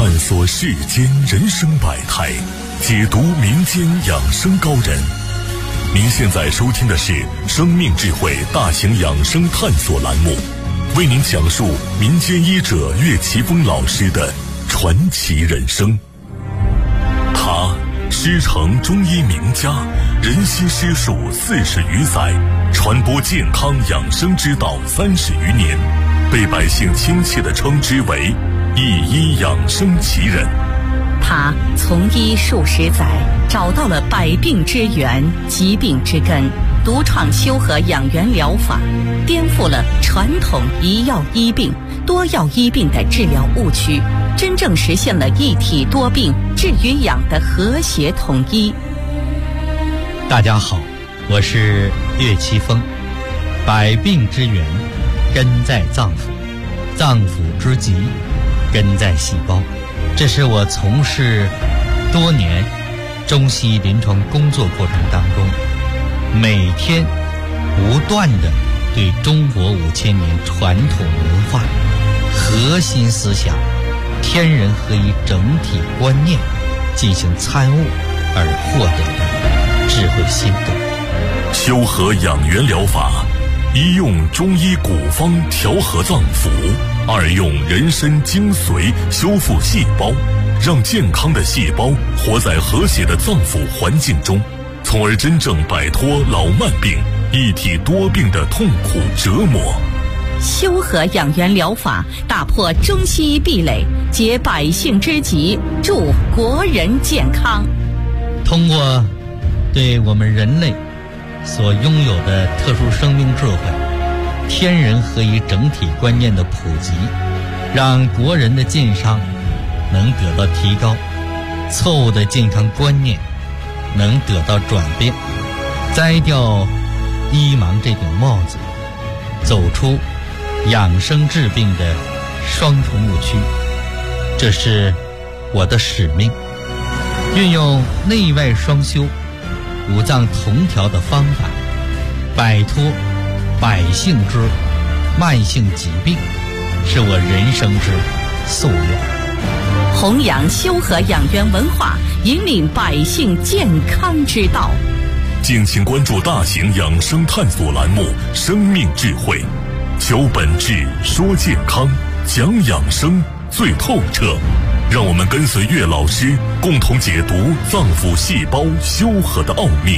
探索世间人生百态，解读民间养生高人。您现在收听的是生命智慧大型养生探索栏目，为您讲述民间医者岳奇峰老师的传奇人生。他师承中医名家，人心师术40余载，传播健康养生之道30余年，被百姓亲切地称之为一医养生奇人。 他从医数十载，找到了百病之源、疾病之根，独创修和养元疗法，颠覆了传统一药医病、多药医病的治疗误区，真正实现了一体多病治与养的和谐统一。 大家好，我是岳奇峰。百病之源根在脏腑，脏腑之疾根在细胞。这是我从事多年中西医临床工作过程当中，每天不断地对中国5000年传统文化核心思想天人合一整体观念进行参悟而获得的智慧心得。 修和养元疗法，一用中医古方调和脏腑，二用人参精髓修复细胞，让健康的细胞活在和谐的脏腑环境中，从而真正摆脱老慢病、一体多病的痛苦折磨。 修和养元疗法打破中西医壁垒，解百姓之急，助国人健康。 通过对我们人类所拥有的特殊生命智慧、天人合一整体观念的普及，让国人的健康能得到提高，错误的健康观念能得到转变，摘掉医盲这顶帽子，走出养生治病的双重误区。这是我的使命，运用内外双修、五脏同调的方法，摆脱百姓之慢性疾病，是我人生之夙愿。 弘扬修和养元文化，引领百姓健康之道。 敬请关注大型养生探索栏目《生命智慧》，求本质，说健康，讲养生最透彻。让我们跟随岳老师，共同解读脏腑细胞修和的奥秘。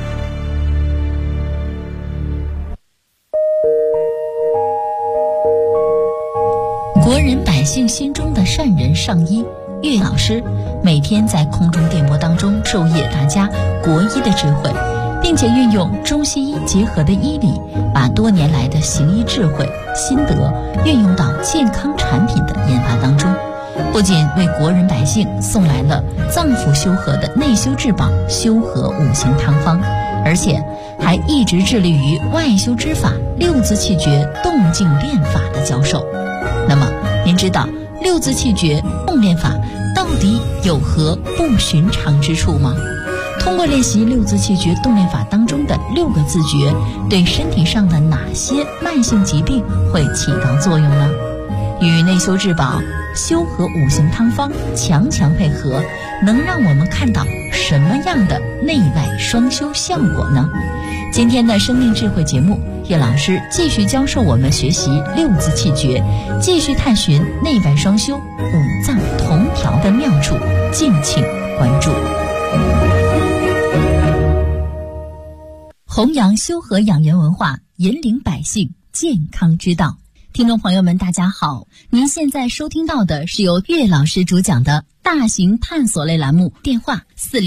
国人百姓心中的善人上医岳老师，每天在空中电波当中授业大家国医的智慧，并且运用中西医结合的医理，把多年来的行医智慧心得运用到健康产品的研发当中。不仅为国人百姓送来了脏腑修和的内修至宝修和五行汤方，而且还一直致力于外修之法六字气诀动静练法的教授。那么您知道六字气诀动练法到底有何不寻常之处吗？通过练习六字气诀动练法当中的6个字诀，对身体上的哪些慢性疾病会起到作用呢？与内修至宝修和五行汤方强配合，能让我们看到什么样的内外双修效果呢？今天的生命智慧节目，岳老师继续教授我们学习六字气诀，继续探寻内外双修、五脏同调的妙处，敬请关注。弘扬修和养元文化，引领百姓健康之道。听众朋友们大家好，您现在收听到的是由岳老师主讲的大型探索类栏目，电话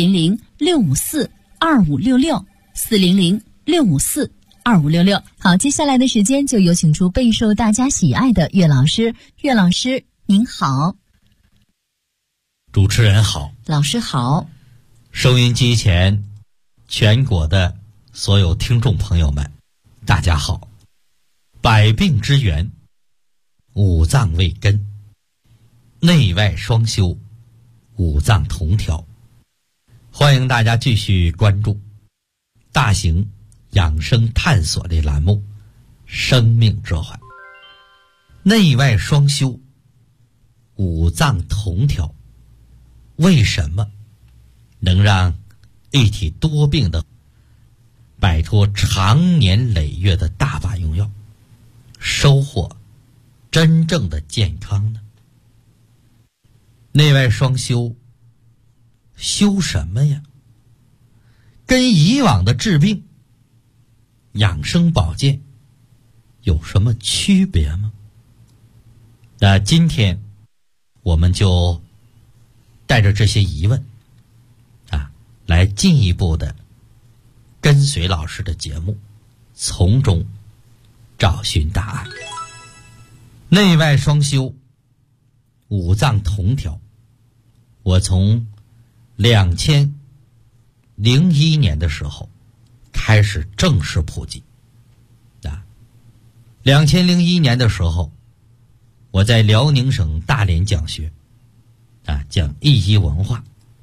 400-654-2566 400-654-2566。好，接下来的时间就有请出备受大家喜爱的岳老师。岳老师您好。 主持人好， 老师好。 收音机前全国的所有听众朋友们大家好。百病之源，五脏为根，内外双修，五脏同调。欢迎大家继续关注大型养生探索类栏目《生命智慧》。内外双修， 五脏同调为什么能让一体多病的摆脱长年累月的大把用药，收获真正的健康呢？内外双修，修什么呀？跟以往的治病、养生保健有什么区别吗？那今天我们就带着这些疑问来进一步的跟随老师的节目，从中找寻答案。内外双修，五脏同调，我从2001年的时候开始正式普及。2001年的时候，我在辽宁省大连讲学，讲易医文化，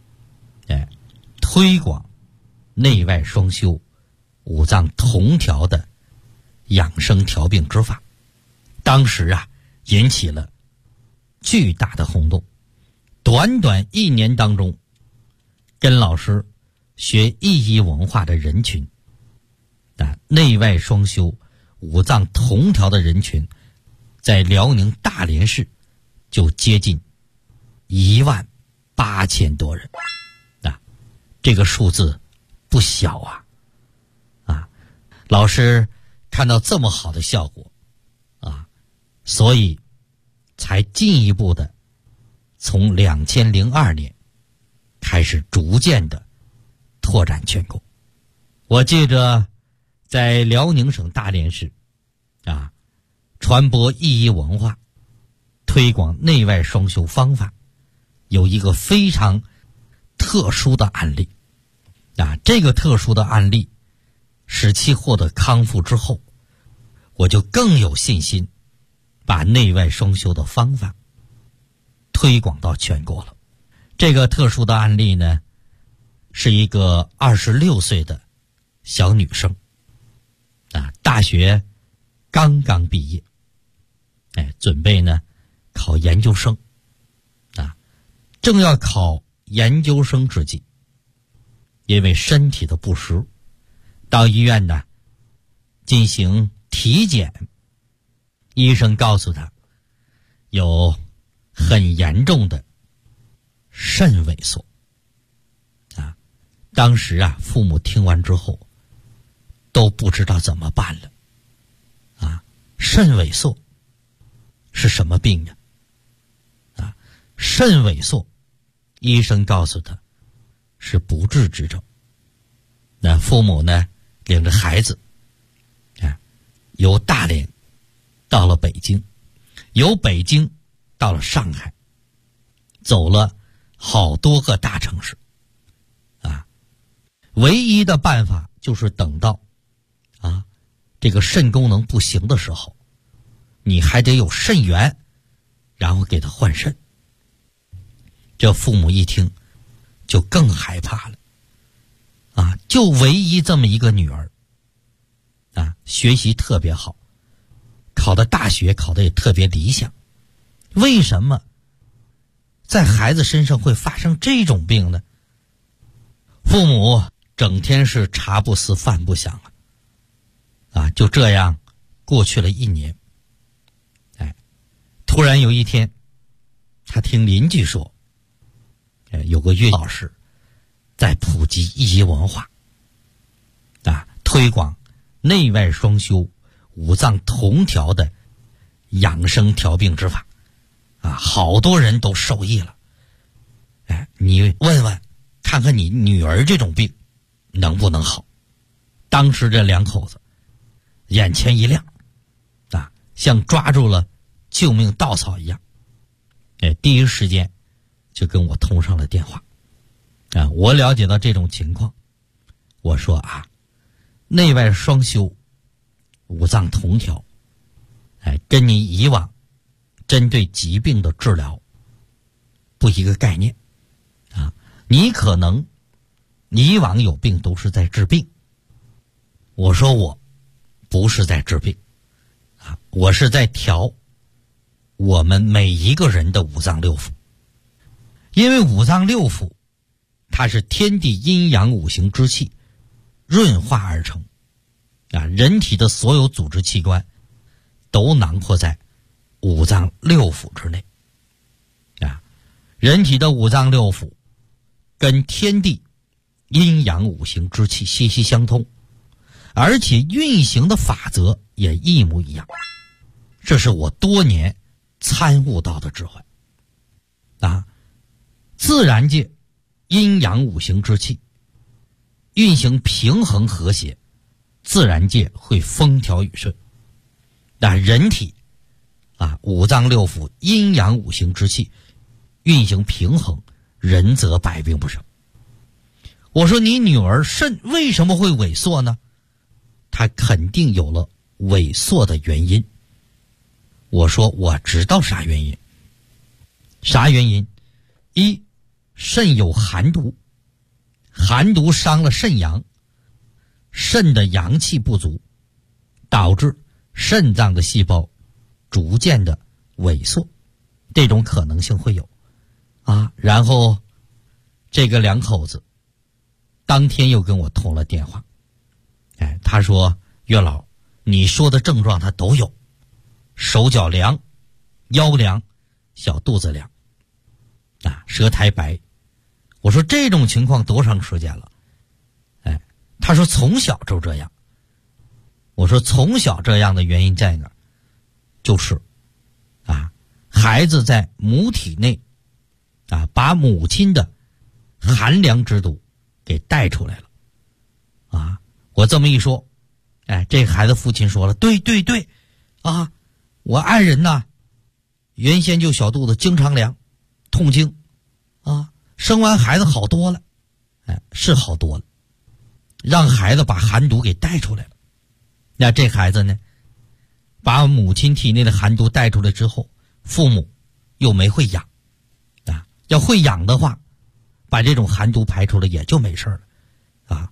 推广内外双修、五脏同调的养生调病之法。当时引起了巨大的轰动。短短1年当中，跟老师学易医文化的人群，内外双修、五脏同调的人群，在辽宁大连市就接近18000多人。这个数字不小老师看到这么好的效果所以才进一步的从2002年开始逐渐的拓展全国。我记着在辽宁省大连市传播易医文化，推广内外双修方法，有一个非常特殊的案例。这个特殊的案例使其获得康复之后，我就更有信心把内外双修的方法推广到全国了。这个特殊的案例呢，是一个26岁的小女生，大学刚刚毕业，准备呢考研究生，正要考研究生之际，因为身体的不适，到医院呢进行体检，医生告诉他有很严重的肾萎缩。当时父母听完之后都不知道怎么办了。肾萎缩是什么病呀？肾萎缩，医生告诉他是不治之症。那父母呢领着孩子由大连到了北京，由北京到了上海，走了好多个大城市。唯一的办法就是等到这个肾功能不行的时候，你还得有肾源，然后给他换肾。这父母一听就更害怕了。就唯一这么一个女儿学习特别好，考的大学考的也特别理想，为什么在孩子身上会发生这种病呢？父母整天是茶不思饭不想就这样过去了1年。突然有一天，他听邻居说，有个岳老师在普及易医文化，推广内外双修、五脏同调的养生调病之法，好多人都受益了。你问问看看你女儿这种病能不能好？当时这两口子眼前一亮，像抓住了救命稻草一样，第一时间就跟我通上了电话。我了解到这种情况，我说内外双修、五脏同调，跟你以往针对疾病的治疗不一个概念。你可能以往有病都是在治病，我说我不是在治病，我是在调我们每一个人的五脏六腑。因为五脏六腑它是天地阴阳五行之气润化而成人体的所有组织器官都囊括在五脏六腑之内人体的五脏六腑跟天地阴阳五行之气息息相通，而且运行的法则也一模一样。这是我多年参悟到的智慧自然界阴阳五行之气运行平衡和谐，自然界会风调雨顺。但人体五脏六腑阴阳五行之气运行平衡，人则百病不生。我说你女儿肾为什么会萎缩呢？她肯定有了萎缩的原因。我说我知道啥原因。啥原因？一，肾有寒毒，寒毒伤了肾阳，肾的阳气不足，导致肾脏的细胞逐渐的萎缩，这种可能性会有然后这个两口子当天又跟我通了电话，他说月老，你说的症状他都有，手脚凉，腰凉，小肚子凉舌苔白。我说这种情况多长时间了？他说从小就这样。我说从小这样的原因在哪儿？就是孩子在母体内把母亲的寒凉之毒给带出来了我这么一说，这孩子父亲说了，对对对我爱人原先就小肚子经常凉，痛经生完孩子好多了，是好多了，让孩子把寒毒给带出来了。那这孩子呢，把母亲体内的寒毒带出来之后，父母又没会养要会养的话，把这种寒毒排出来也就没事了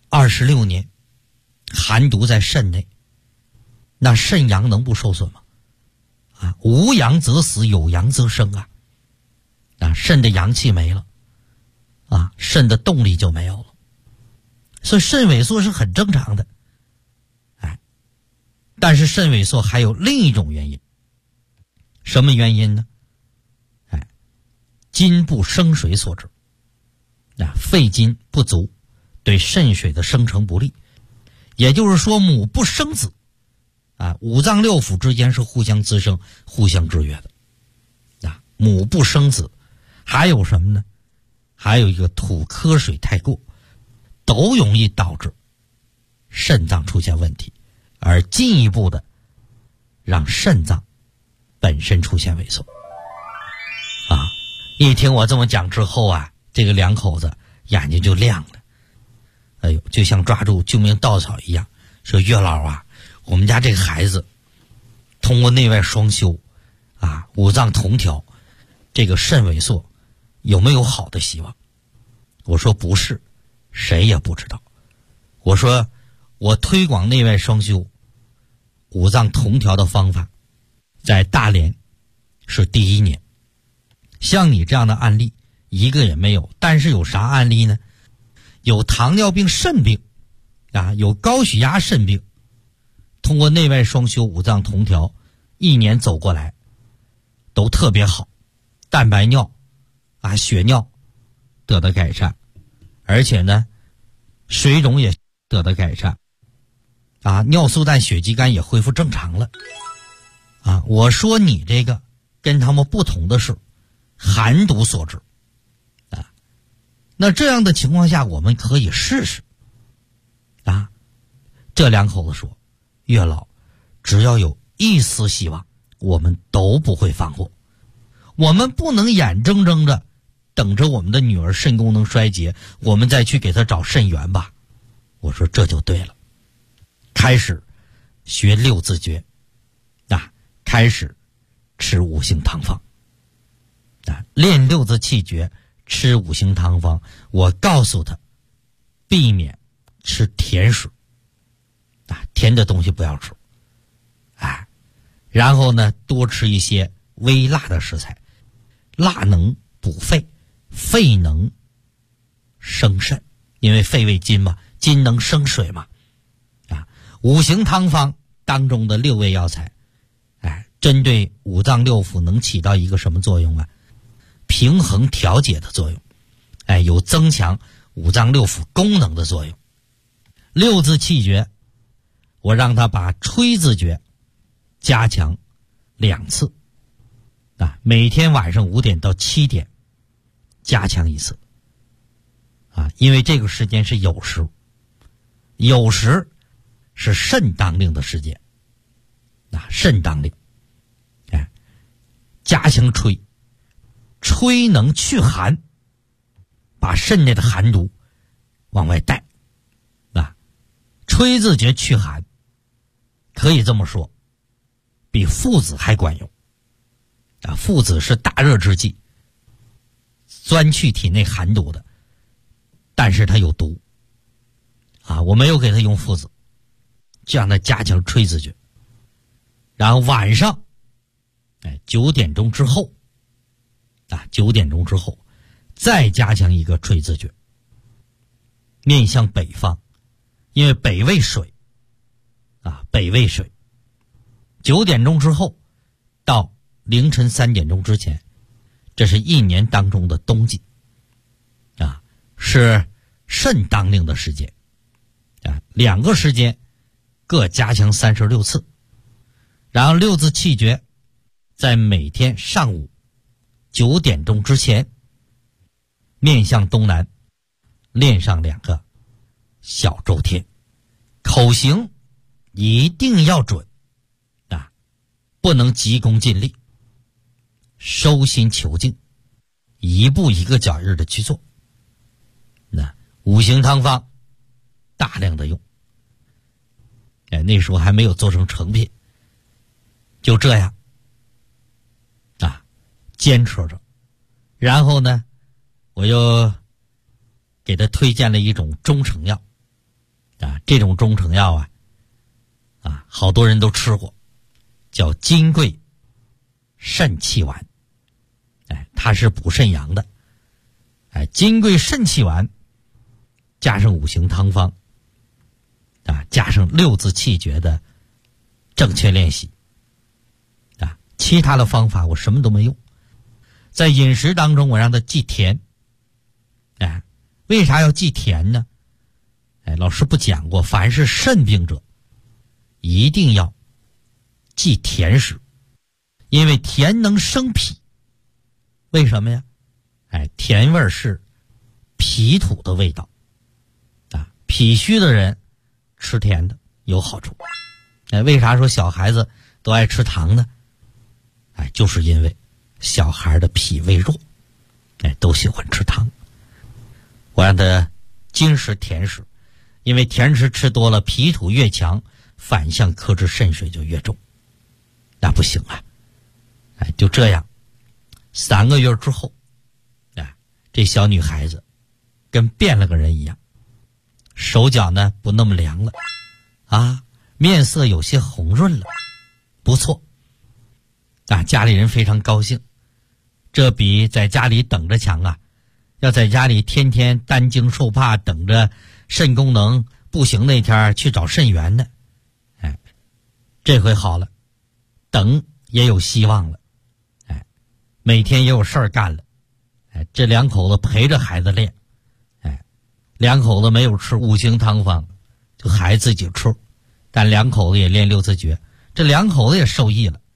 26年寒毒在肾内，那肾阳能不受损吗？无阳则死，有阳则生肾的阳气没了肾的动力就没有了，所以肾萎缩是很正常的。但是肾萎缩还有另一种原因。什么原因呢？精不生水所致肺精不足，对肾水的生成不利。也就是说母不生子五脏六腑之间是互相滋生互相制约的母不生子。还有什么呢？还有一个土科水太过，都容易导致肾脏出现问题，而进一步的让肾脏本身出现萎缩一听我这么讲之后这个两口子眼睛就亮了，就像抓住救命稻草一样，说月老我们家这个孩子通过内外双修五脏同调，这个肾萎缩有没有好的希望？我说不是，谁也不知道。我说我推广内外双修五脏同调的方法在大连是第1年，像你这样的案例一个也没有。但是有啥案例呢？有糖尿病肾病有高血压肾病，通过内外双修五脏同调1年走过来都特别好，蛋白尿血尿得到改善，而且呢水肿也得到改善尿素氮血肌酐也恢复正常了我说你这个跟他们不同的是寒毒所致那这样的情况下我们可以试试这两口子说，月老，只要有一丝希望我们都不会放过，我们不能眼睁睁着等着我们的女儿肾功能衰竭，我们再去给她找肾源吧。我说这就对了，开始学6字诀开始吃5行汤方练6字气诀，吃5行汤方。我告诉他避免吃甜食甜的东西不要吃然后呢多吃一些微辣的食材，辣能补肺，肺能生肾，因为肺为金嘛，金能生水嘛。五行汤方当中的6味药材，针对五脏六腑能起到一个什么作用啊？平衡调节的作用，有增强五脏六腑功能的作用。6字气诀，我让他把吹字诀加强2次，每天晚上5点到7点加强1次，因为这个时间是酉时，酉时是肾当令的时间，肾当令，加强吹，吹能去寒，把肾内的寒毒往外带，吹字诀去寒，可以这么说，比附子还管用。附子是大热之剂，钻去体内寒毒的，但是它有毒，我没有给他用附子，就让他加强吹字诀。然后晚上9点钟之后，9点钟之后再加强一个吹字诀，面向北方，因为北为水，北为水。9点钟之后到凌晨3点钟之前，这是1年当中的冬季，是肾当令的时间，2个时间各加强36次。然后6字气诀在每天上午9点钟之前，面向东南练上2个小周天，口型一定要准，不能急功近利，收心求静，一步一个脚印的去做。五行汤方大量的用，那时候还没有做成成品，就这样坚持着。然后呢，我又给他推荐了一种中成药，这种中成药好多人都吃过，叫金匮肾气丸，它是补肾阳的，金匮肾气丸加上五行汤方，加上6字气诀的正确练习，其他的方法我什么都没用。在饮食当中我让他忌甜，为啥要忌甜呢？老师不讲过，凡是肾病者一定要忌甜食，因为甜能生脾。为什么呀？甜味是脾土的味道，脾虚的人吃甜的有好处。为啥说小孩子都爱吃糖呢？就是因为小孩的脾胃弱，都喜欢吃糖。我让他精食甜食，因为甜食吃多了，脾土越强，反向克制肾水就越重，那不行啊。就这样3个月之后，这小女孩子跟变了个人一样，手脚呢不那么凉了，面色有些红润了，不错，家里人非常高兴，这比在家里等着强啊。要在家里天天担惊受怕，等着肾功能不行那天去找肾源呢。这回好了，等也有希望了，每天也有事儿干了，这2口子陪着孩子练，2口子没有吃五行汤方，就孩子自己吃，但2口子也练6字诀，这2口子也受益了，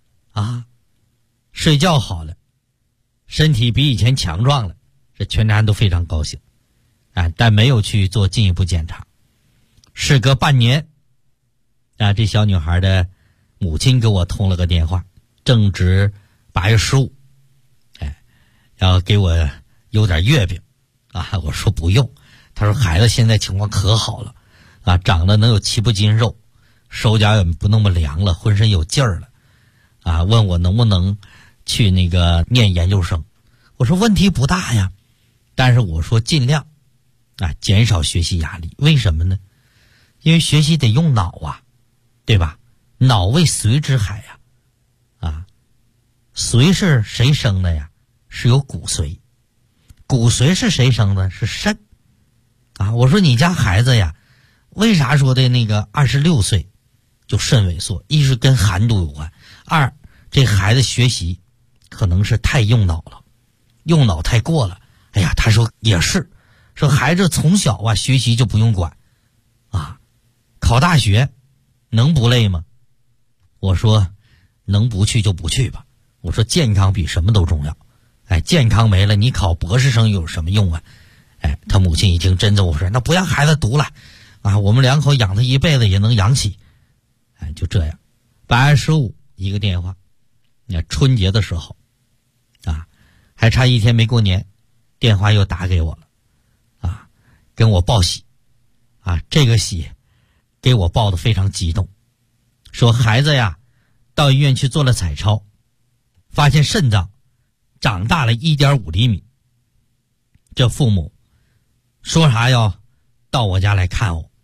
睡觉好了，身体比以前强壮了，这全家人都非常高兴，但没有去做进一步检查。事隔半年，这小女孩的母亲给我通了个电话，正值8月15，要给我邮点月饼，我说不用，她说孩子现在情况可好了，长得能有7、8斤肉，手脚也不那么凉了，浑身有劲儿了，问我能不能去那个念研究生。我说问题不大呀，但是我说尽量减少学习压力。为什么呢？因为学习得用脑对吧？脑为髓之海髓是谁生的呀？是有骨髓。骨髓是谁生的？是肾。我说你家孩子呀，为啥说的那个26岁就肾萎缩？一是跟寒毒有关，二这孩子学习可能是太用脑了，用脑太过了。哎呀，他说也是，说孩子从小学习就不用管考大学能不累吗？我说能不去就不去吧。我说健康比什么都重要。健康没了，你考博士生有什么用啊？他母亲一听，真的，我说那不让孩子读了我们2口养他一辈子也能养起。就这样，8月15一个电话，春节的时候还差1天没过年，电话又打给我了跟我报喜这个喜给我报得非常激动，说孩子呀到医院去做了彩超，发现肾脏长大了1.5厘米。这父母说啥要到我家来看我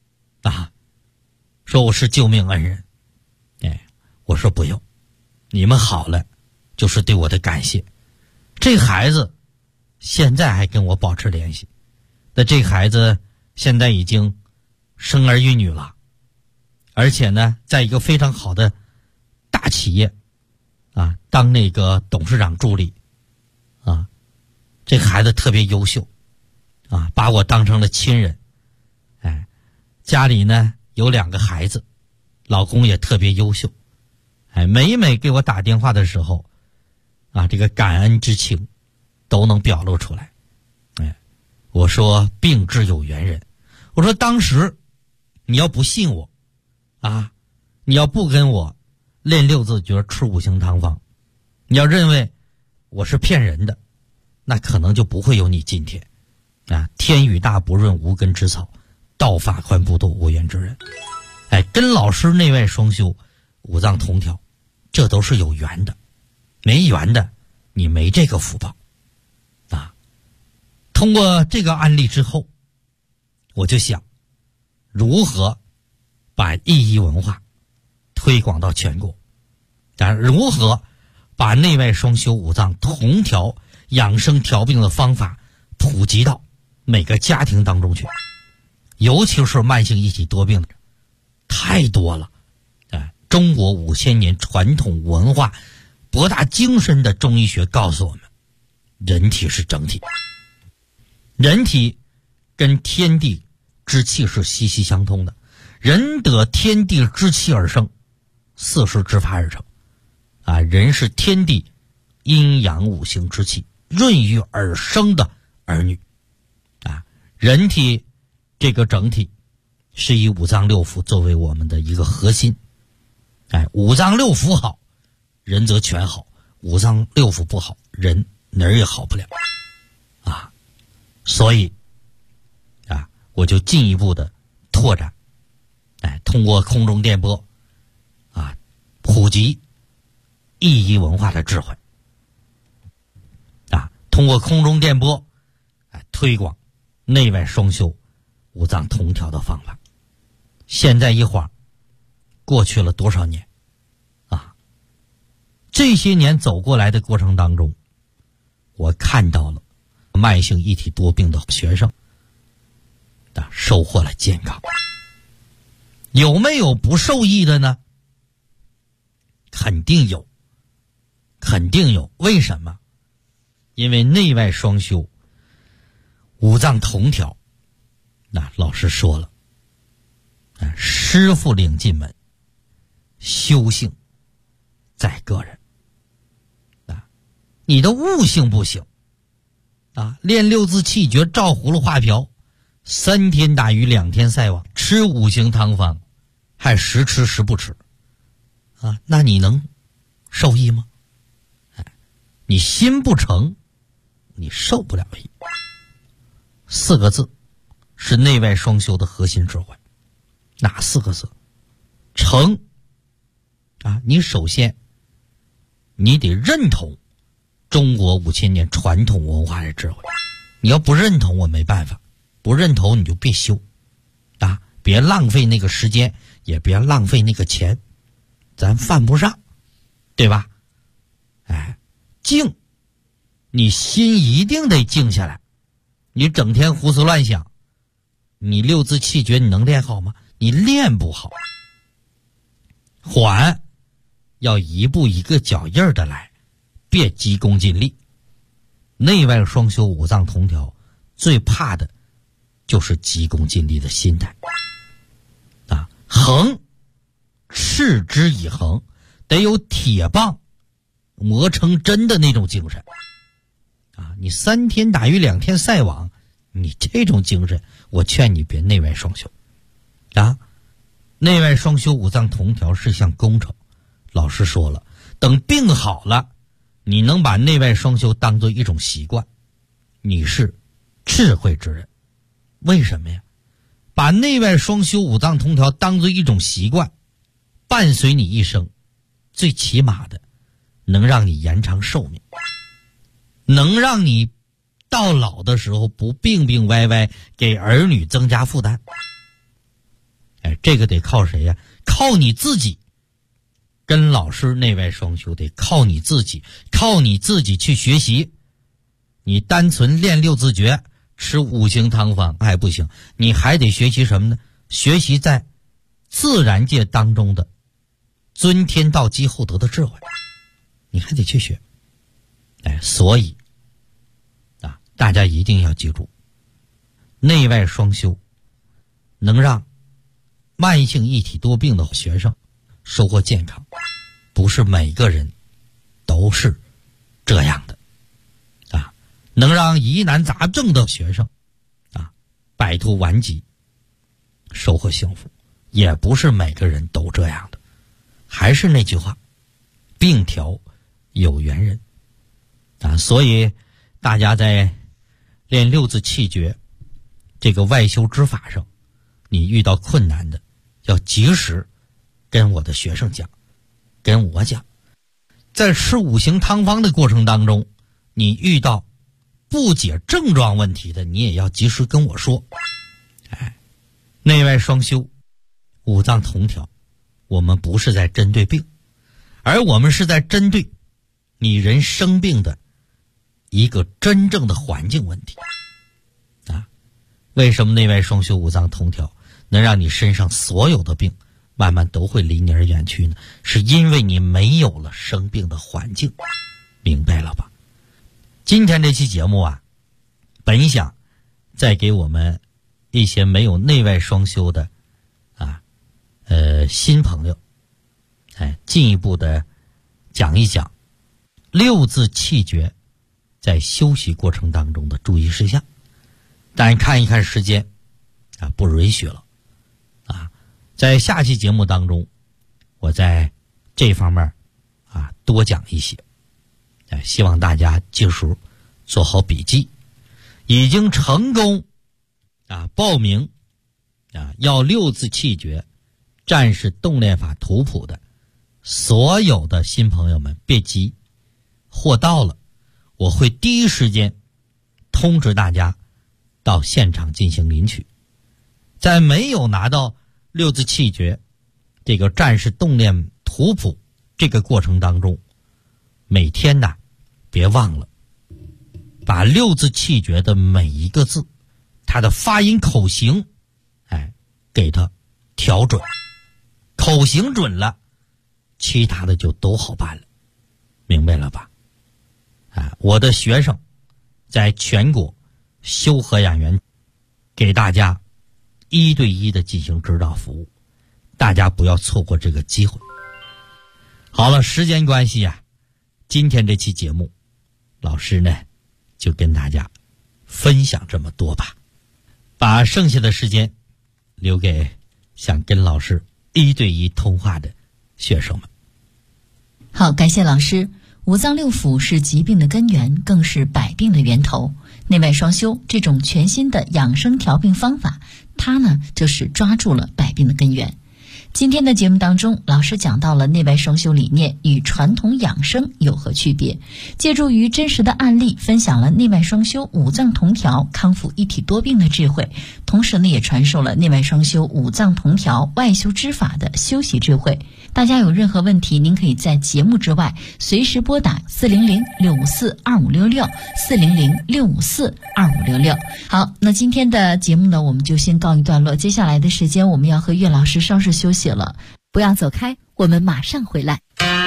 说我是救命恩人。我说不用，你们好了就是对我的感谢。这孩子现在还跟我保持联系，那这孩子现在已经生儿育女了，而且呢在一个非常好的大企业当那个董事长助理这孩子特别优秀把我当成了亲人。家里呢有2个孩子，老公也特别优秀。每给我打电话的时候这个感恩之情都能表露出来。我说病至有缘人，我说当时你要不信我你要不跟我练6字诀吃5行汤方，你要认为我是骗人的，那可能就不会有你今天天雨大不润无根之草，道法宽不度无缘之人。跟老师内外双修，五脏同调，这都是有缘的，没缘的你没这个福报通过这个案例之后，我就想如何把医医文化推广到全国，如何把内外双修五脏同调养生调病的方法普及到每个家庭当中去，尤其是慢性一体多病的太多了。中国5000年传统文化博大精深的中医学告诉我们，人体是整体，人体跟天地之气是息息相通的，人得天地之气而生，40之法而成人是天地阴阳5行之气润育而生的儿女人体这个整体是以五脏六腑作为我们的一个核心。五脏六腑好，人则全好；五脏六腑不好，人哪儿也好不了所以我就进一步的拓展通过空中电波普及医医文化的智慧通过空中电波推广内外双修五脏同调的方法。现在一晃过去了多少年这些年走过来的过程当中，我看到了慢性一体多病的学生收获了健康。有没有不受益的呢？肯定有，肯定有。为什么？因为内外双修五脏同调老师说了师傅领进门，修行在个人你的悟性不行练6字气诀照葫芦画瓢，3天打鱼2天晒网，吃5行汤方还时吃时不吃那你能受益吗？你心不诚，你受不了益。4个字是内外双修的核心智慧。哪4个字？诚你首先你得认同中国5000年传统文化的智慧。你要不认同我没办法，不认同你就别修别浪费那个时间，也别浪费那个钱，咱犯不上，对吧？ 静，你心一定得静下来。你整天胡思乱想，你六字气诀你能练好吗？你练不好。缓，要一步一个脚印的来，别急功近利。内外双修五脏同调，最怕的就是急功近利的心态。恒，持之以恒，得有铁棒磨成针的那种精神。你3天打鱼2天晒网，你这种精神，我劝你别内外双修。内外双修五脏同调是项工程。老师说了，等病好了，你能把内外双修当作一种习惯，你是智慧之人。为什么呀？把内外双修五脏同调当作一种习惯，伴随你一生，最起码的能让你延长寿命，能让你到老的时候不病病歪歪，给儿女增加负担。这个得靠谁呀？靠你自己。跟老师内外双修得靠你自己，靠你自己去学习。你单纯练六字诀，吃五行汤方还不行，你还得学习什么呢？学习在自然界当中的尊天道积厚德的智慧，你还得去学。所以大家一定要记住，内外双修能让慢性一体多病的学生收获健康，不是每个人都是这样的。能让疑难杂症的学生摆脱顽疾，收获幸福，也不是每个人都这样的。还是那句话，病调有缘人所以大家在练六字气诀这个外修之法上，你遇到困难的要及时跟我的学生讲，跟我讲。在吃五行汤方的过程当中，你遇到不解症状问题的，你也要及时跟我说。内外双修五脏同调，我们不是在针对病，而我们是在针对你人生病的一个真正的环境问题。为什么内外双修五脏同调能让你身上所有的病慢慢都会离你而远去呢？是因为你没有了生病的环境。明白了吧？今天这期节目本想再给我们一些没有内外双修的新朋友进一步的讲一讲六字气诀在修习过程当中的注意事项，但看一看时间不允许了在下期节目当中，我在这方面多讲一些。希望大家记熟，做好笔记。已经成功报名要六字气诀战士动练法图谱的所有的新朋友们，别急，货到了我会第一时间通知大家到现场进行领取。在没有拿到六字气诀这个战士动练图谱这个过程当中，每天别忘了把六字气诀的每一个字它的发音口型给它调准，口型准了，其他的就都好办了。明白了吧？我的学生在全国修和养元给大家1对1的进行指导服务，大家不要错过这个机会。好了，时间关系今天这期节目老师呢就跟大家分享这么多吧，把剩下的时间留给想跟老师1对1通话的学生们。 好，感谢老师。五脏六腑是疾病的根源，更是百病的源头。内外双修这种全新的养生调病方法，它呢就是抓住了百病的根源。今天的节目当中，老师讲到了内外双修理念与传统养生有何区别，借助于真实的案例，分享了内外双修五脏同调康复一体多病的智慧， 同时呢也传授了内外双修、五脏同调、外修之法的修习智慧。大家有任何问题，您可以在节目之外随时拨打400-654-2566，400-654-2566。好，那今天的节目呢，我们就先告一段落。接下来的时间，我们要和岳老师稍事休息了，不要走开，我们马上回来。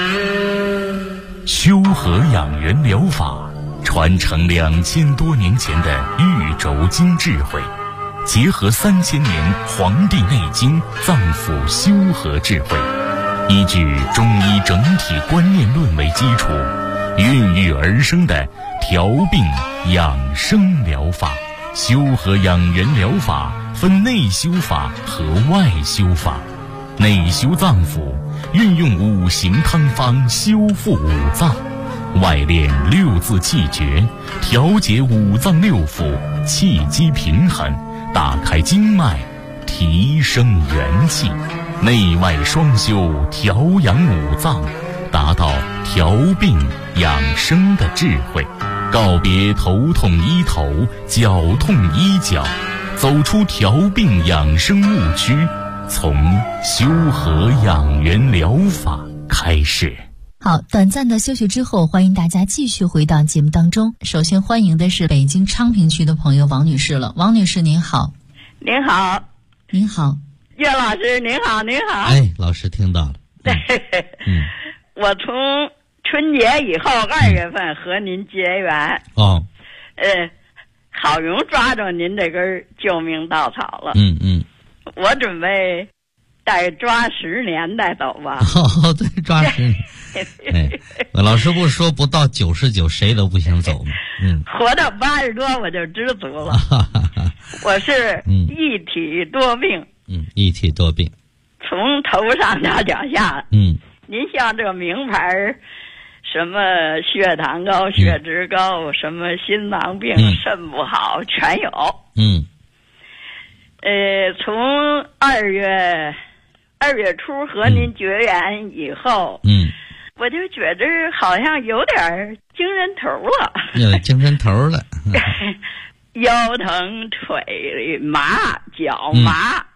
修和养元疗法传承2000多年前的玉轴经智慧，结合3000年《黄帝内经》脏腑修和智慧，依据中医整体观念论为基础，孕育而生的调病养生疗法。修和养元疗法分内修法和外修法。内修脏腑，运用5行汤方修复五脏；外练6字气诀，调节五脏六腑，气机平衡，打开经脉，提升元气。内外双修，调养五脏，达到调病养生的智慧。告别头痛医头，脚痛医脚，走出调病养生误区，从修和养元疗法开始。 好，短暂的休息之后，欢迎大家继续回到节目当中。首先欢迎的是北京昌平区的朋友王女士了。王女士您好。 您好。 您好。 岳老师您好。您好。 哎，老师听到了。 我从春节以后2月份和您结缘。好容易抓着您这根救命稻草了。我准备再抓10年再走吧。 对，抓10年。老师不说不到99谁都不想走吗？ 活到80多我就知足了。我是一体多病。 一体多病， 从头上到脚下。您像这名牌什么血糖高、血脂高，什么心脏病、肾不好全有。从2月初和您结缘以后，我就觉着好像有点精神头了。 有精神头了。 腰疼、腿麻、脚麻。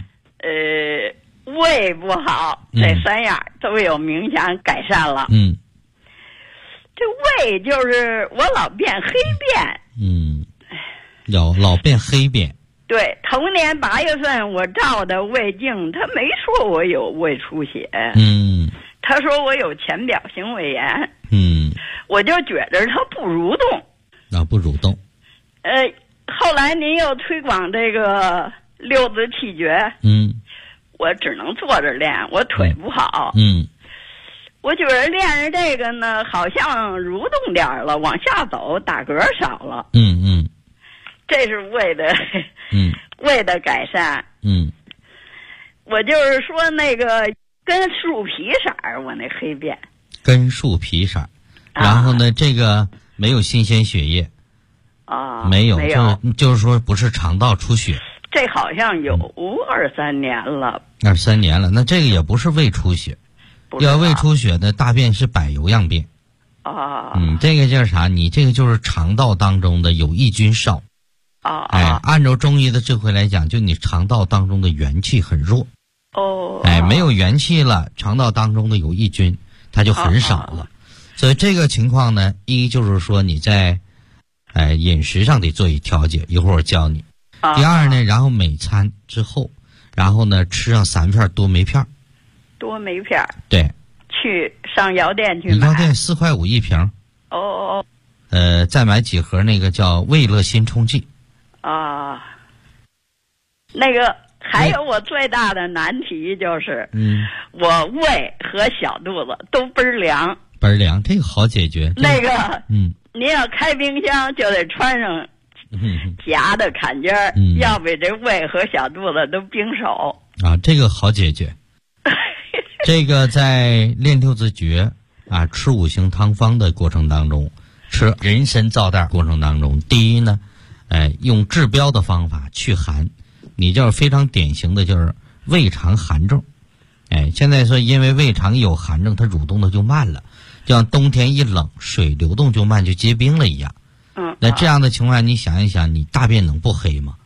胃不好，这3样都有明显改善了。这胃就是我老变黑便。 老变黑便。 对，头年8月份我照的胃镜，他没说我有胃出血。他说我有浅表性胃炎。我就觉着他不蠕动。 不蠕动。 后来您又推广这个6字气诀。我只能坐着练，我腿不好。我觉得练着这个呢，好像蠕动点了，往下走打嗝少了。这是胃的胃的改善。我就是说那个跟树皮色儿，我那黑便跟树皮色儿。然后呢，这个没有新鲜血液。没有，就是说不是肠道出血。 这好像有2-3年了。 2-3年了，那这个也不是胃出血。要胃出血的大便是柏油样便。这个叫啥？你这个就是肠道当中的有益菌少。按照中医的智慧来讲，就你肠道当中的元气很弱。没有元气了，肠道当中的有益菌它就很少了。所以这个情况呢，一就是说你在饮食上得做一调节，一会儿我教你。第二呢，然后每餐之后，然后呢吃上3片多酶片。 多酶片。对。去上药店去买。 药店4块5一瓶。再买几盒那个叫胃乐心冲剂。 那个还有我最大的难题就是，我胃和小肚子都倍儿凉。 倍儿凉，这个好解决。 那个，您要开冰箱就得穿上夹的坎肩，要不这胃和小肚子都冰手。 这个好解决。这个在练6字诀吃5行汤方的过程当中，吃人参皂袋过程当中，第一呢，用治标的方法去寒。你就是非常典型的就是胃肠寒症。现在说因为胃肠有寒症，它蠕动的就慢了，就像冬天一冷，水流动就慢，就结冰了一样。那这样的情况，你想一想，你大便能不黑吗？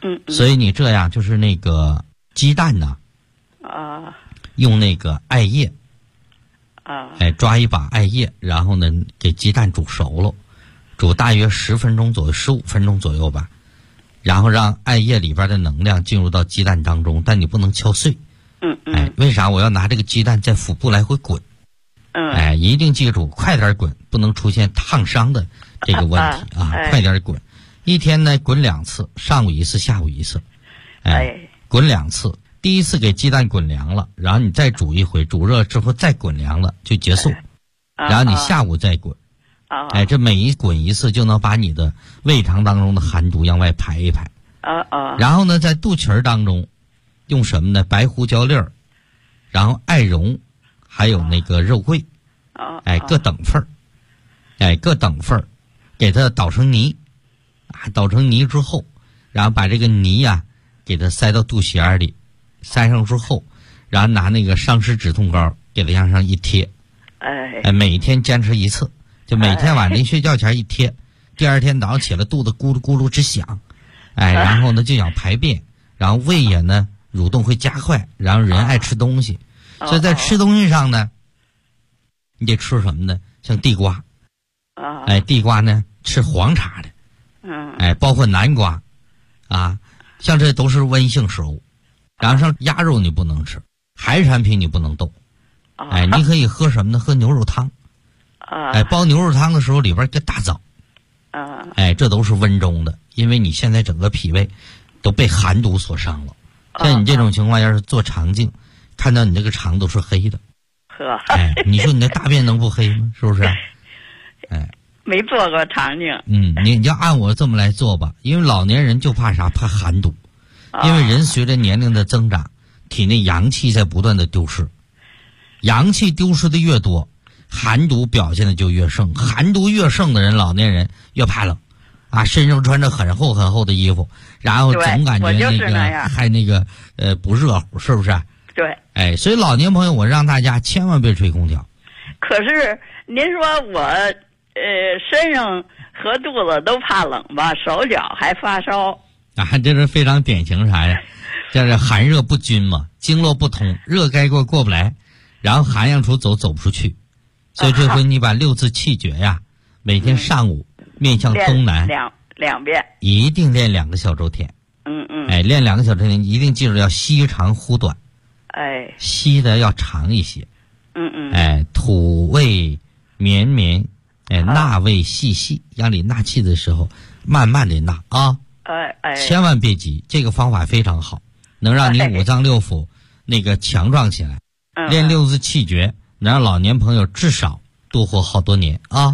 所以你这样就是那个鸡蛋呢，用那个艾叶，抓一把艾叶，然后呢给鸡蛋煮熟了，煮大约10分钟左右，15分钟左右吧，然后让艾叶里边的能量进入到鸡蛋当中，但你不能敲碎。为啥我要拿这个鸡蛋在腹部来回滚？一定记住，快点滚，不能出现烫伤的这个问题啊！快点滚，一天呢滚2次，上午1次，下午1次，滚2次。第一次给鸡蛋滚凉了，然后你再煮一回，煮热之后再滚凉了就结束，然后你下午再滚。这每一滚1次就能把你的胃肠当中的寒毒往外排一排。然后呢，在肚脐儿当中用什么呢？白胡椒粒儿，然后艾绒，还有那个肉桂，各等份儿，各等份儿，给它捣成泥，捣成泥之后，然后把这个泥呀给它塞到肚脐眼里，塞上之后，然后拿那个伤湿止痛膏给它往上一贴，每天坚持1次，就每天晚上临睡觉前一贴，第二天早上起来肚子咕噜咕噜直响，然后呢就想排便，然后胃也呢蠕动会加快，然后人爱吃东西，所以在吃东西上呢，你得吃什么呢？像地瓜，地瓜呢吃黄茬的，包括南瓜，像这都是温性食物。然后像鸭肉你不能吃，海产品你不能动，你可以喝什么呢？喝牛肉汤，煲牛肉汤的时候里边加大枣，这都是温中的，因为你现在整个脾胃都被寒毒所伤了。像你这种情况，要是做肠镜，看到你这个肠都是黑的，你说你那大便能不黑吗？是不是？ 没做过肠镜。 你就按我这么来做吧，因为老年人就怕啥？怕寒毒。因为人随着年龄的增长，体内阳气在不断的丢失，阳气丢失的越多，寒毒表现的就越盛，寒毒越盛的人，老年人越怕冷，身上穿着很厚很厚的衣服，然后总感觉那个还那个不热乎，是不是？ 对。 所以老年朋友，我让大家千万别吹空调。 可是您说我身上和肚子都怕冷吧，手脚还发烧。 这是非常典型啥呀？这是寒热不均嘛，经络不通，热该过不来，然后寒阳出走不出去，所以这回你把6字气诀呀，每天上午面向东南两遍， 一定练2个小周天。练2个小周天，一定记住要吸长呼短，吸的要长一些。吐味绵绵，纳味细细，让你纳气的时候慢慢的纳啊。千万别急，这个方法非常好，能让你5脏6腑那个强壮起来。练6字气诀，能让老年朋友至少多活好多年啊。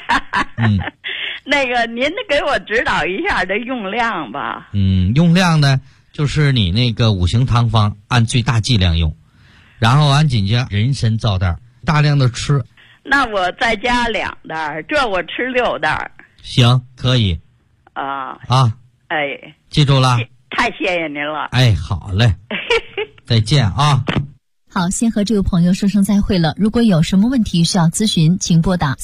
那个您给我指导一下这用量吧。 用量呢，就是你那个5行汤方按最大剂量用，然后按紧接人参皂袋，大量的吃。 那我再加2袋，这我吃6袋。 行，可以。记住了， 太谢谢您了。 好嘞，再见啊。 好，先和这位朋友说声再会了。如果有什么问题需要咨询，请拨打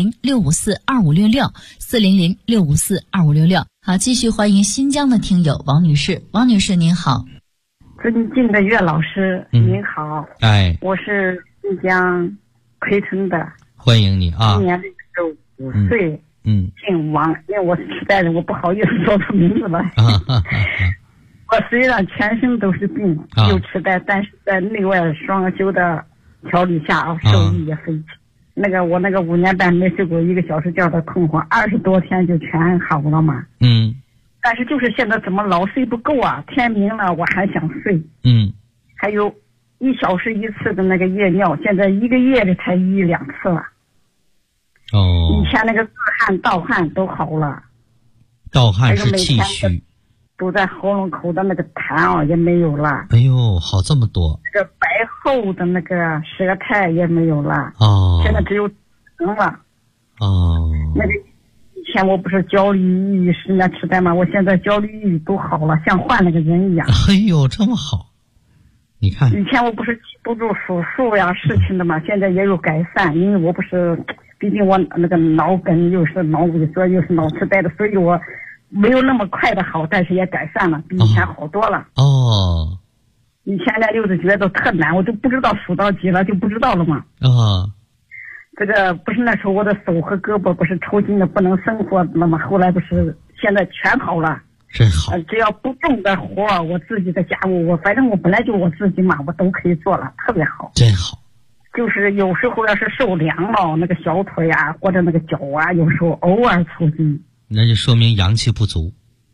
400-654-2566，400-654-2566。好，继续欢迎新疆的听友王女士。王女士您好。 尊敬的岳老师，您好。我是新疆奎城的。 欢迎你啊。 今年65岁。姓王，因为我是痴呆人，我不好意思说出名字来。我虽然全身都是病，有痴呆，但是在内外双修的调理下受益也非常。我5年半没睡过1个小时觉的困惑，20多天就全好了嘛。但是就是现在怎么老睡不够啊？天明了我还想睡。还有1小时1次的那个夜尿，现在1个月的才1、2次了。以前那个自汗、盗汗都好了， 盗汗是气虚， 都在喉咙口的那个痰也没有了。 好这么多。 这个白厚的那个舌苔也没有了。现在只有疼了。那个以前我不是焦虑、抑郁、失眠、痴呆吗？我现在焦虑、抑郁都好了，像换了个人一样。 这么好。你看， 以前我不是记不住数数呀事情的嘛，现在也有改善，因为我不是。毕竟我那个脑梗又是脑萎缩又是脑痴呆的，所以我没有那么快的好，但是也改善了，比以前好多了。 哦， 以前练六字诀都特难，我都不知道数到几了，就不知道了嘛。这个不是那时候我的手和胳膊不是抽筋的不能生活了吗？后来不是现在全好了。 真好。 只要不重的活，我自己的家务，反正我本来就我自己嘛，我都可以做了，特别好。 真好。 就是有时候要是受凉了，那个小腿呀或者那个脚啊，有时候偶尔抽筋。 那就说明阳气不足。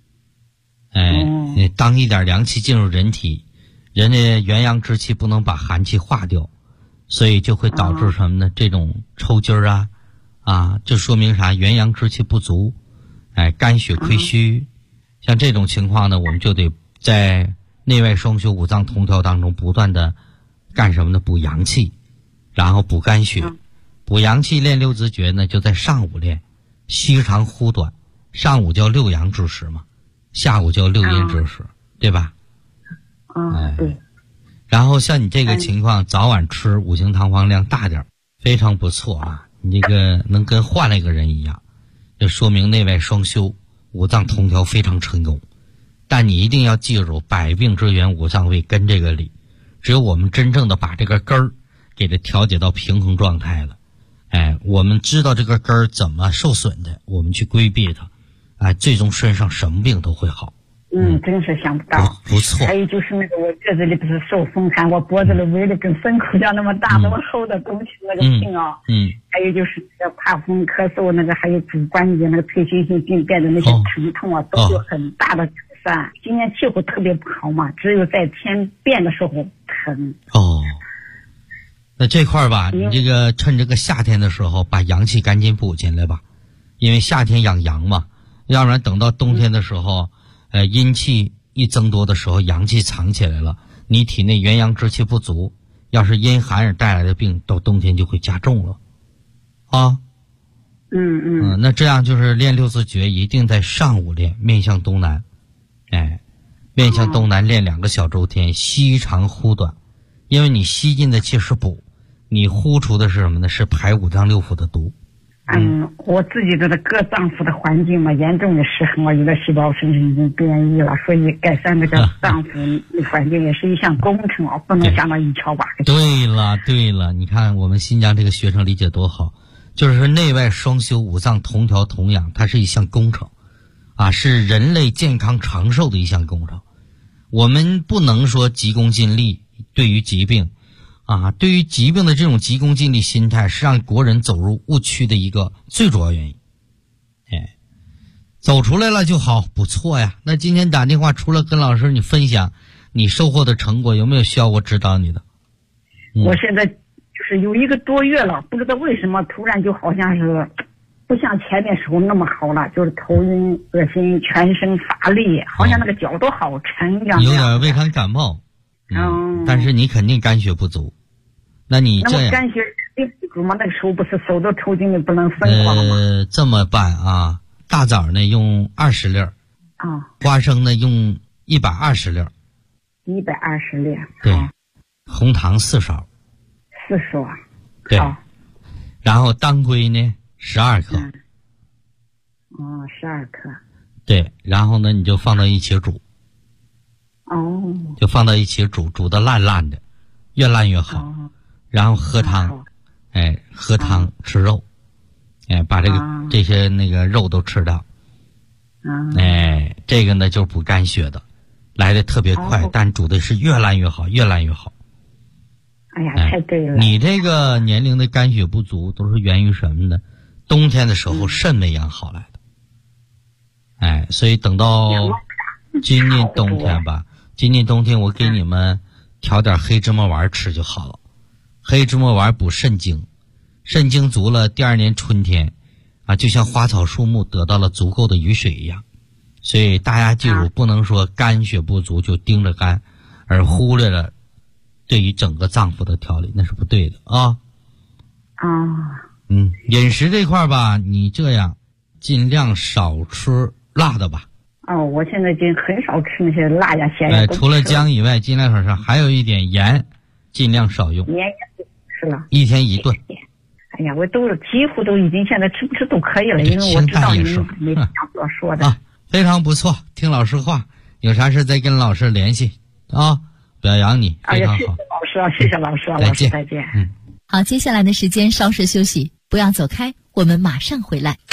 当一点凉气进入人体，人的元阳之气不能把寒气化掉。所以就会导致什么呢？这种抽筋儿就说明啥？元阳之气不足，肝血亏虚。像这种情况呢，我们就得在内外双修五脏同调当中不断的干什么呢？补阳气，然后补肝血。补阳气练六字诀呢，就在上午练，虚长忽短。上午叫六阳之时嘛，下午叫六阴之时，对吧？ 对。 然后像你这个情况，早晚吃五行汤方量大点，非常不错啊！你这个能跟换了一个人一样，这说明内外双修、五脏同调非常成功。但你一定要记住，百病之源五脏位根这个理，只有我们真正的把这个根儿给它调节到平衡状态了，我们知道这个根儿怎么受损的，我们去规避它，最终身上什么病都会好。 真是想不到。 不错。 还有就是那个我月子里不是受风寒，我脖子里围的跟牲口一样那么大那么厚的东西，那个病还有就是怕风咳嗽，那个还有主关节那个退行性病变的那些疼痛都有很大的改善。今年气候特别不好嘛，只有在天变的时候疼。 那这块吧，你这个趁这个夏天的时候把阳气赶紧补进来吧，因为夏天养阳嘛，要不然等到冬天的时候阴气一增多的时候，阳气藏起来了，你体内元阳之气不足，要是因寒而带来的病，到冬天就会加重了。那这样就是练六字诀一定在上午练，面向东南，面向东南练2个小周天，吸长呼短，因为你吸进的气是补，你呼出的是什么呢？是排五脏六腑的毒。 我自己的各脏腑的环境嘛，严重的失衡了，有的细胞甚至已经变异了，所以改善这个脏腑环境也是一项工程不能想到一敲把。 对了，你看我们新疆这个学生理解多好，就是说内外双修、五脏同调同养，它是一项工程是人类健康长寿的一项工程。我们不能说急功近利，对于疾病对于疾病的这种急功近利心态是让国人走入误区的一个最主要原因。走出来了就好，不错呀。那今天打电话除了跟老师你分享你收获的成果，有没有需要我指导你的？ 我现在就是有1个多月了，不知道为什么突然就好像是不像前面时候那么好了，就是头晕、恶心、全身乏力，好像那个脚都好沉一样。 有点胃寒感冒。但是你肯定肝血不足，那你这样肝血不足吗？那个时候不是手都抽筋的不能生活了吗？ 这么办大枣呢用20粒花生呢用120粒 ，120粒， 对，红糖4勺 ，4勺对，然后当归呢12克 ，12克， 对，然后呢你就放到一起煮。就放到一起煮，煮得烂烂的，越烂越好。然后喝汤，喝汤吃肉，把这些那个肉都吃掉。这个呢就是补肝血的，来的特别快，但煮的是越烂越好，越烂越好。 哎呀，太对了！ 你这个年龄的肝血不足都是源于什么呢？冬天的时候肾没养好来的。所以等到今年冬天吧。今年冬天我给你们调点黑芝麻丸吃就好了。黑芝麻丸补肾精，肾精足了，第2年春天就像花草树木得到了足够的雨水一样。所以大家记住，不能说肝血不足就盯着肝，而忽略了对于整个脏腑的调理，那是不对的饮食这块吧，你这样尽量少吃辣的吧。 我现在已经很少吃那些辣呀、咸呀。 除了姜以外，尽量少吃。还有一点盐，尽量少用。 盐也不吃了。 1天1顿。 哎呀，我几乎都已经现在吃不吃都可以了，因为我知道你们每天所说的。 非常不错，听老师话，有啥事再跟老师联系啊，表扬你，非常好。 谢谢老师，谢谢老师， 再见， 再见。 好，接下来的时间稍事休息，不要走开，我们马上回来。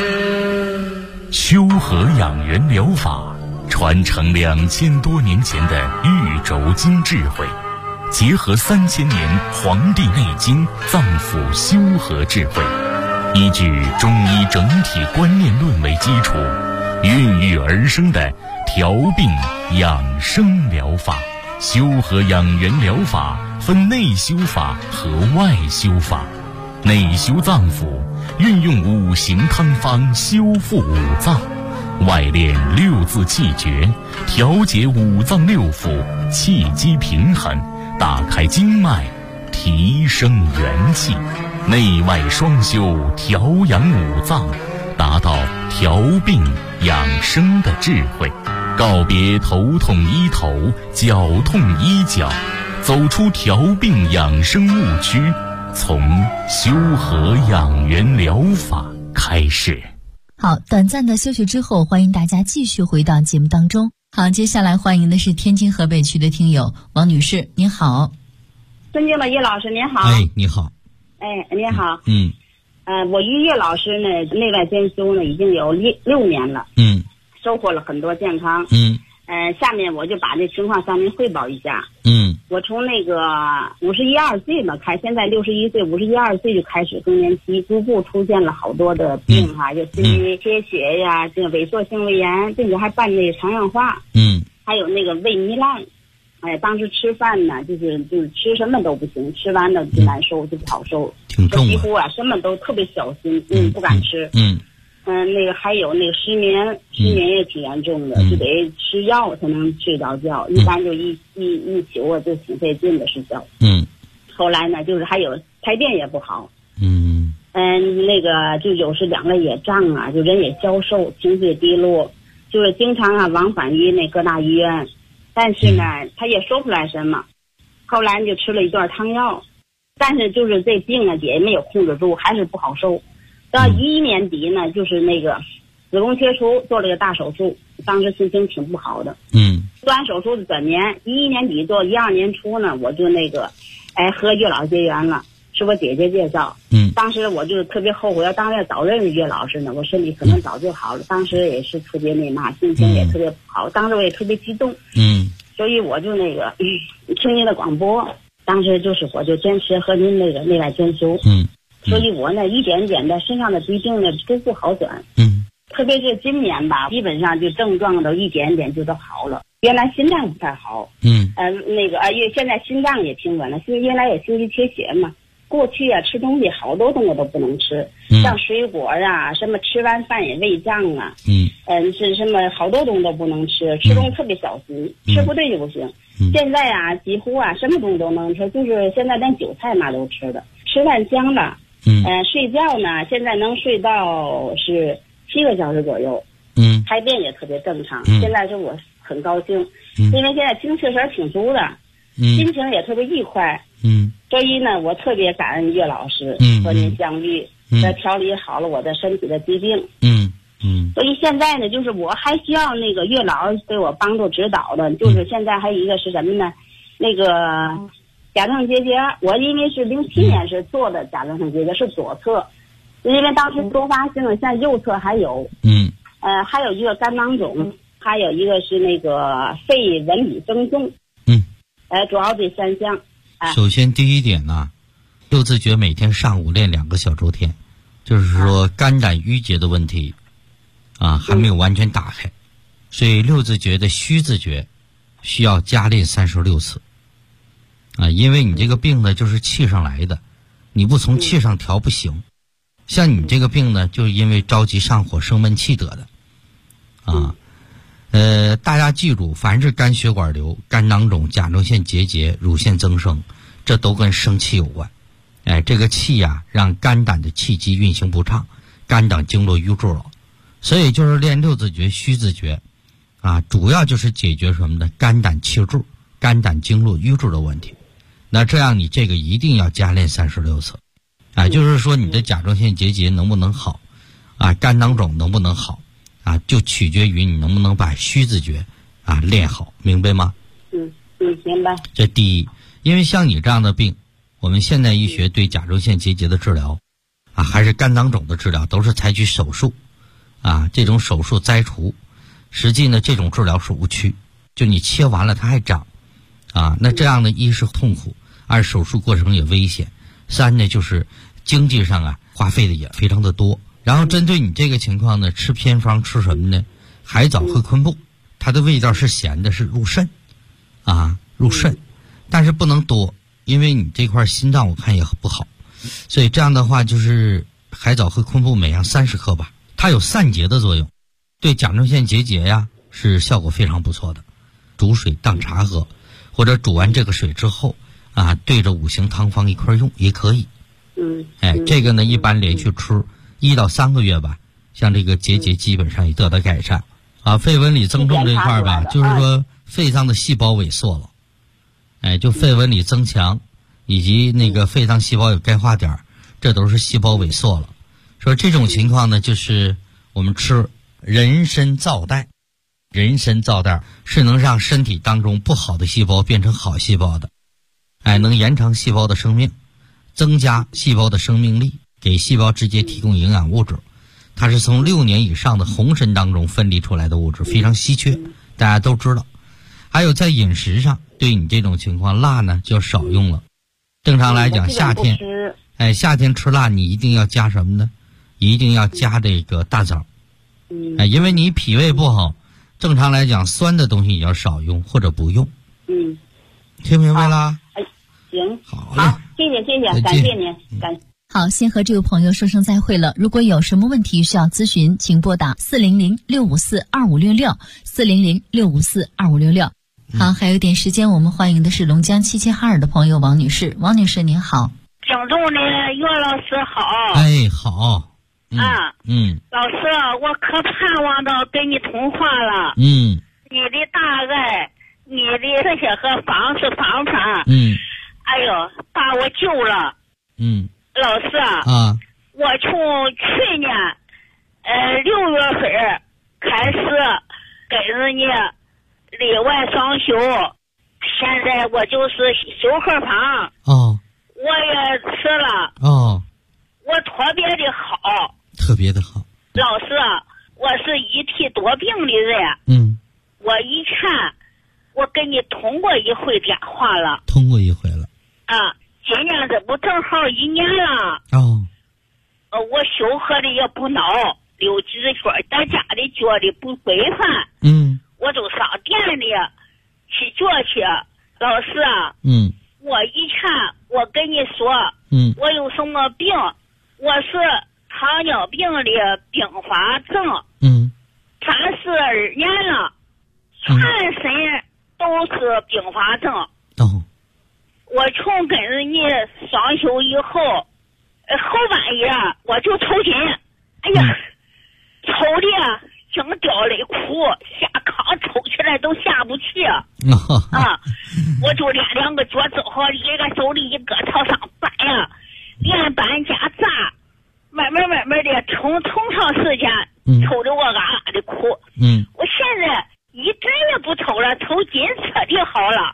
修和养元疗法传承2000多年前的玉轴经智慧，结合3000年《黄帝内经》脏腑修和智慧，依据中医整体观念论为基础，孕育而生的调病养生疗法。修和养元疗法分内修法和外修法。内修脏腑，运用5行汤方修复五脏；外练6字气诀，调节五脏六腑，气机平衡，打开经脉，提升元气。内外双修，调养五脏，达到调病养生的智慧。告别头痛医头，脚痛医脚，走出调病养生误区，从修和养元疗法开始。 好，短暂的休息之后，欢迎大家继续回到节目当中。好，接下来欢迎的是天津河北区的听友王女士，您好。 尊敬的叶老师您好。 哎，你好。 哎，你好。我与叶老师呢内外兼修呢已经有6年了。收获了很多健康。下面我就把这情况向您汇报一下。我从那个51、52岁嘛现在61岁，51、52岁就开始更年期，逐步出现了好多的病哈，就心肌缺血呀，这个萎缩性胃炎，并且还伴那个肠硬化。还有那个胃糜烂。当时吃饭呢，就是吃什么都不行，吃完了就难受，就不好受， 挺重几乎什么都特别小心，不敢吃。那个还有那个失眠也挺严重的，就得吃药才能睡着觉，一般就一宿啊就挺费劲的睡觉。后来呢，就是还有排便也不好。那个就有时两个也胀啊，就人也消瘦，情绪也低落，就是经常往返于那各大医院，但是呢，他也说不出来什么。后来就吃了一段汤药，但是就是这病啊也没有控制住，还是不好受。到11年底呢，就是那个子宫切除，做了个大手术，当时心情挺不好的。做完手术的转年，11年底做12年初呢，我就那个和岳老结缘了，是我姐姐介绍。当时我就特别后悔，要当然早认识岳老师呢，我身体可能早就好了。当时也是特别心情也特别不好，当时我也特别激动。所以我就那个听您的广播，当时就是我就坚持和您那个内外兼修。所以我呢一点点的身上的疾病呢逐步好转。特别是今年吧，基本上就症状都一点点就都好了。原来心脏不太好。因为现在心脏也平稳了，原来也心肌缺血嘛。过去啊吃东西好多东西都不能吃，像水果啊，什么吃完饭也胃胀啊。是什么好多东西都不能吃，吃东西特别小心，吃不对就不行。现在啊几乎啊什么东西都能吃，就是现在连韭菜嘛都吃的，吃饭香了。睡觉呢现在能睡到是7个小时左右。排便也特别正常。现在是我很高兴，因为现在精气神挺足的，心情也特别愉快。所以呢，我特别感恩岳老师和您相遇，调理好了我的身体的疾病。所以现在呢，就是我还需要那个岳老对我帮助指导的，就是现在还有一个是什么呢？那个甲状腺结节，我因为是07年是做的甲状腺结节，是左侧，因为当时多发性的，现在右侧还有。还有一个肝囊肿，还有一个是那个肺纹理增重。主要这3项。 首先第一点呢，6字诀每天上午练2个小周天，就是说肝胆郁结的问题还没有完全打开，所以6字诀的虚字诀需要加练36次因为你这个病呢就是气上来的，你不从气上调不行。像你这个病呢，就是因为着急上火生闷气得的大家记住，凡是肝血管瘤、肝囊肿、甲状腺结节、乳腺增生，这都跟生气有关。这个气呀让肝胆的气机运行不畅，肝胆经络瘀滞了。所以就是练6字诀虚字诀主要就是解决什么呢？肝胆气滞、肝胆经络瘀滞的问题。那这样你这个一定要加练36次就是说你的甲状腺结节能不能好肝囊肿能不能好就取决于你能不能把虚字诀练好，明白吗？ 明白。 这第一，因为像你这样的病，我们现代医学对甲状腺结节的治疗还是肝囊肿的治疗，都是采取手术这种手术摘除，实际呢这种治疗是误区，就你切完了它还长那这样的一是痛苦，二手术过程也危险，三呢就是经济上花费的也非常的多。然后针对你这个情况呢，吃偏方吃什么呢？海藻和昆布，它的味道是咸的，是入肾入肾，但是不能多，因为你这块心脏我看也不好，所以这样的话就是海藻和昆布每样30克吧，它有散结的作用，对甲状腺结节是效果非常不错的。煮水当茶喝，或者煮完这个水之后对着5行汤方一块用也可以。这个呢一般连续吃1到3个月吧，像这个结节基本上也得到改善肺纹理增重这一块吧，就是说肺脏的细胞萎缩了，就肺纹理增强，以及那个肺脏细胞有钙化点，这都是细胞萎缩了。说这种情况呢，就是我们吃人参皂苷，人参皂苷是能让身体当中不好的细胞变成好细胞的，能延长细胞的生命，增加细胞的生命力，给细胞直接提供营养物质。它是从6年以上的红参当中分离出来的物质，非常稀缺，大家都知道。还有在饮食上，对你这种情况，辣呢就少用了。正常来讲，夏天吃辣，你一定要加什么呢？一定要加这个大枣。因为你脾胃不好，正常来讲，酸的东西也要少用或者不用。听明白了？ 行， 好， 谢谢，感谢您，感谢。 好，先和这位朋友说声再会了。如果有什么问题需要咨询，请拨打400-654-2566 400-654-2566。好，还有一点时间，我们欢迎的是龙江齐齐哈尔的朋友王女士。王女士您好。 听众的岳老师好。 好。 老师，我可盼望着跟你通话了。 你的大爱，你的这些个方式方法，把我救了。老师我从去年6月份开始给人家里外双修，现在我就是休克方我也吃了我特别的好。老师，我是一体多病的人。我一看我跟你通过一回电话了。今年这不正好1年了。我休克的也不孬，溜几圈，在家里觉得不规范。我就上店里去觉去。老师我一看，我跟你说我有什么病，我是糖尿病的并发症，32年了，全身都是并发症。我从跟人家双休以后，后半夜我就抽筋，抽的净掉泪哭，下炕抽起来都下不去我就连2个脚趾头，一个手里一个朝上搬连搬加扎，慢慢的从长时间抽的我的哭。我现在一针也不抽了，抽筋彻底好了。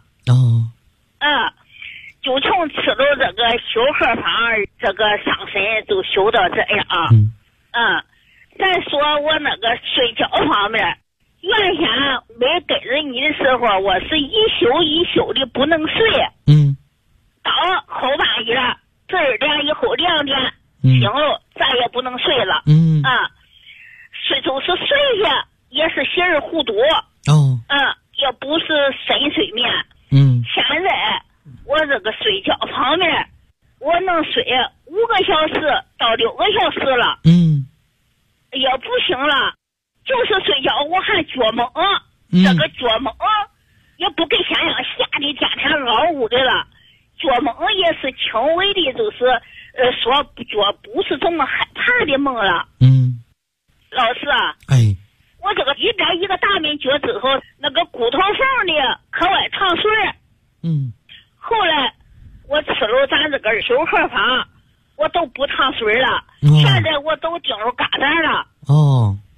就从吃了这个休克方，这个上身就休到这样。再说我那个睡觉方面，原先没跟着你的时候，我是一宿的不能睡。到后半夜12点以后2点醒了，再也不能睡了。睡就是睡下也是稀里糊涂。也不是深睡眠。现在我这个睡觉方面，我能睡5个小时到6个小时了。也不行了，就是睡觉我还做梦，这个做梦也不跟想象吓得天天嗷呜的了，做梦也是轻微的，就是说做不是这么害怕的梦了。老师我这个一点一个大面脚之后，那个骨头缝的可外淌水。后来我吃了咱这个休克方，我都不淌水了。现在我都顶着疙瘩了。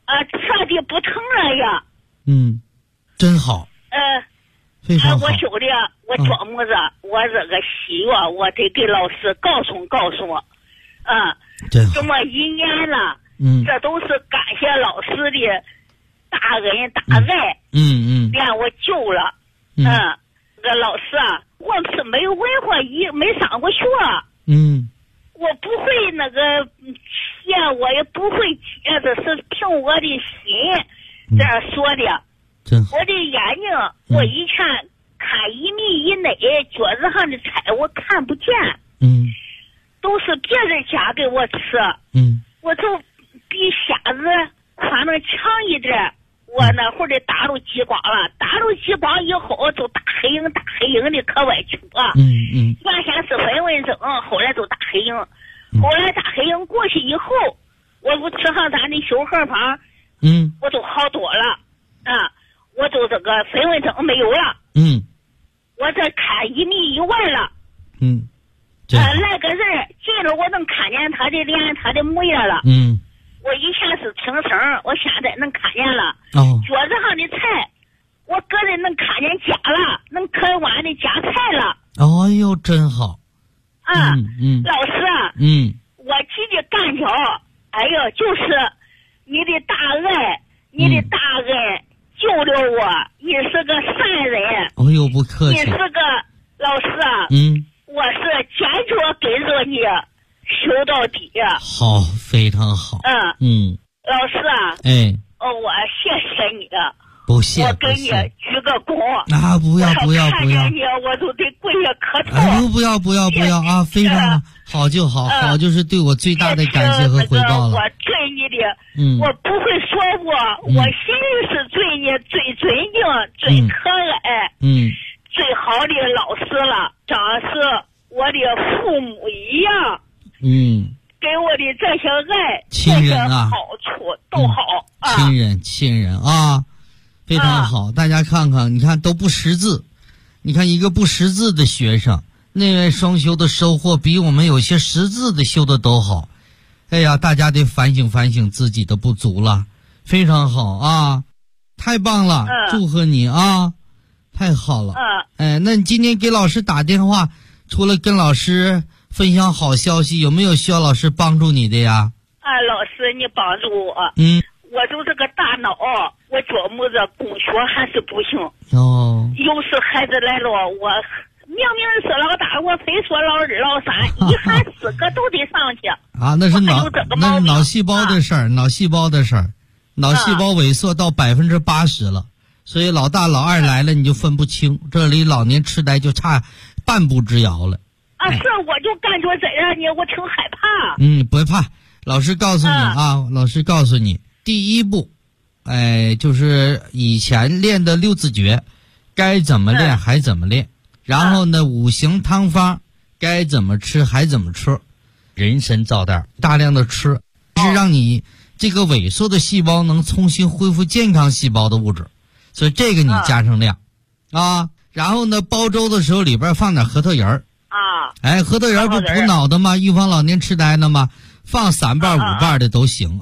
彻底不疼了呀。 真好。非常好。 我兄弟，我琢磨着，我这个喜悦，我得给老师告诉我。这么1年了，这都是感谢老师的大恩大爱，让我救了。这个老师啊，我是没有文化，没上过学。我不会那个写，我也不会接，这是凭我的心这样说的。我的眼睛，我以前看1米以内脚子上的菜我看不见，都是别人家给我吃，我就比瞎子可能强一点。我那会儿的打入激光了，打入激光以后就大黑影的可外出啊。原先是粉纹症，后来就大黑影，后来大黑影过去以后，我不吃上咱的修荷方，我就好多了我就这个粉纹症没有了。我这看1米以外了。来个人进了，我能看见他的脸，他的模样了。我以前是听声，我现在能看见了。桌子上的菜，我个人能看见夹了，能啃完的夹菜了。 哎呦，真好。 老师啊，我几的感觉，哎呦，就是你的大爱，你的大恩救了我，你是个善人。 哎呦，不客气。 你是个老师啊，我是坚决跟着你修到底。 好，非常好。 老师啊，我谢谢你。 不谢， 我给你鞠个躬。 不要！ 看见你我都得跪下磕头。 不要啊！非常好就好，好就是对我最大的感谢和回报了。 我对你的，我不会说我心里是对你最尊敬、最可爱、最好的老师了，像是我的父母一样。给我的这些爱、 亲人啊， 好处都好。 亲人啊。非常好，大家看看，你看都不识字，你看一个不识字的学生，内外双修的收获比我们有些识字的修的都好。哎呀，大家得反省反省自己的不足了。非常好啊，太棒了，祝贺你啊，太好了。那你今天给老师打电话，除了跟老师分享好消息，有没有需要老师帮助你的呀？ 老师你帮助我。我就这个大脑，我琢磨着供学还是不行。有时孩子来了，我明明是老大，我非说老二老三，一喊4个都得上去。 那是脑细胞的事儿，脑细胞萎缩到80%了，所以老大老二来了你就分不清，这里老年痴呆就差半步之遥了。 是，我就感觉这样呢，我挺害怕。 别怕，老师告诉你老师告诉你。第一步，就是以前练的6字诀，该怎么练还怎么练。然后呢，5行汤方该怎么吃还怎么吃。人参皂袋大量的吃，是让你这个萎缩的细胞能重新恢复健康细胞的物质，所以这个你加上量然后呢，煲粥的时候里边放点核桃仁儿核桃仁儿不补脑的吗？预防老年痴呆的吗？放3瓣5瓣的都行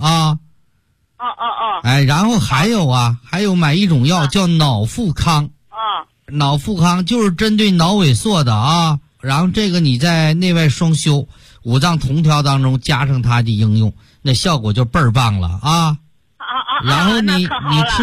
然后还有买一种药叫脑富康。脑富康就是针对脑萎缩的然后这个你在内外双修5脏同调当中加上它的应用，那效果就倍儿棒了然后你吃